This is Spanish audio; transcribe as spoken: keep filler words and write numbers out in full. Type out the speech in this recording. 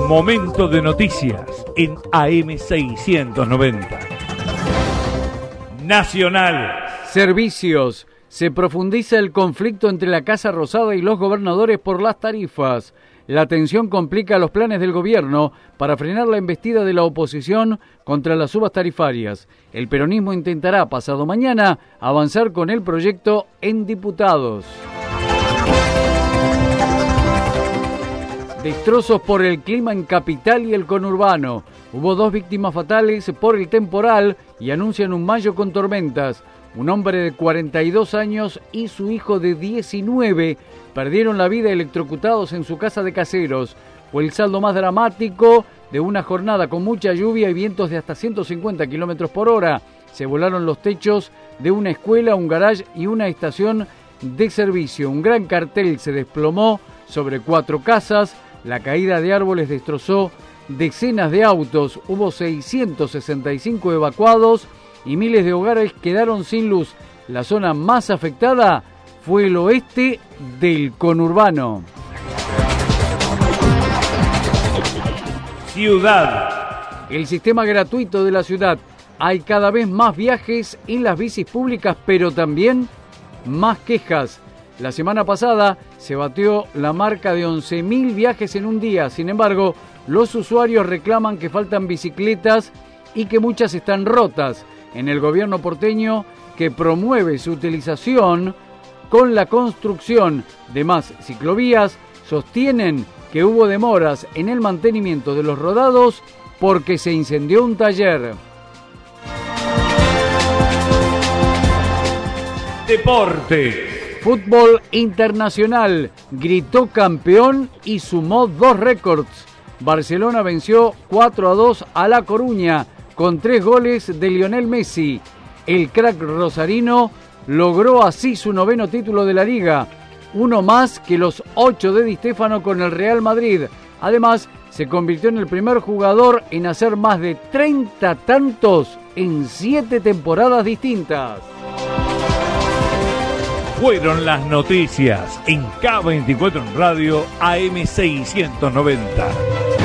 Momento de noticias en A M seiscientos noventa. Nacional. Servicios. Se profundiza el conflicto entre la Casa Rosada y los gobernadores por las tarifas. La tensión complica los planes del gobierno para frenar la embestida de la oposición contra las subas tarifarias. El peronismo intentará pasado mañana avanzar con el proyecto en diputados. Destrozos por el clima en Capital y el conurbano. Hubo dos víctimas fatales por el temporal y anuncian un mayo con tormentas. Un hombre de cuarenta y dos años y su hijo de diecinueve perdieron la vida electrocutados en su casa de Caseros. Fue el saldo más dramático de una jornada con mucha lluvia y vientos de hasta ciento cincuenta kilómetros por hora. Se volaron los techos de una escuela, un garage y una estación de servicio. Un gran cartel se desplomó sobre cuatro casas. La caída de árboles destrozó decenas de autos. Hubo seiscientos sesenta y cinco evacuados y miles de hogares quedaron sin luz. La zona más afectada fue el oeste del conurbano. Ciudad. El sistema gratuito de la ciudad. Hay cada vez más viajes en las bicis públicas, pero también más quejas. La semana pasada se batió la marca de once mil viajes en un día. Sin embargo, los usuarios reclaman que faltan bicicletas y que muchas están rotas. En el gobierno porteño, que promueve su utilización con la construcción de más ciclovías, sostienen que hubo demoras en el mantenimiento de los rodados porque se incendió un taller. Deporte. Fútbol internacional. Gritó campeón y sumó dos récords. Barcelona venció cuatro a dos a La Coruña con tres goles de Lionel Messi. El crack rosarino logró así su noveno título de la Liga, uno más que los ocho de Di Stéfano con el Real Madrid. Además, se convirtió en el primer jugador en hacer más de treinta tantos en siete temporadas distintas. Fueron las noticias en K veinticuatro en Radio A M seiscientos noventa.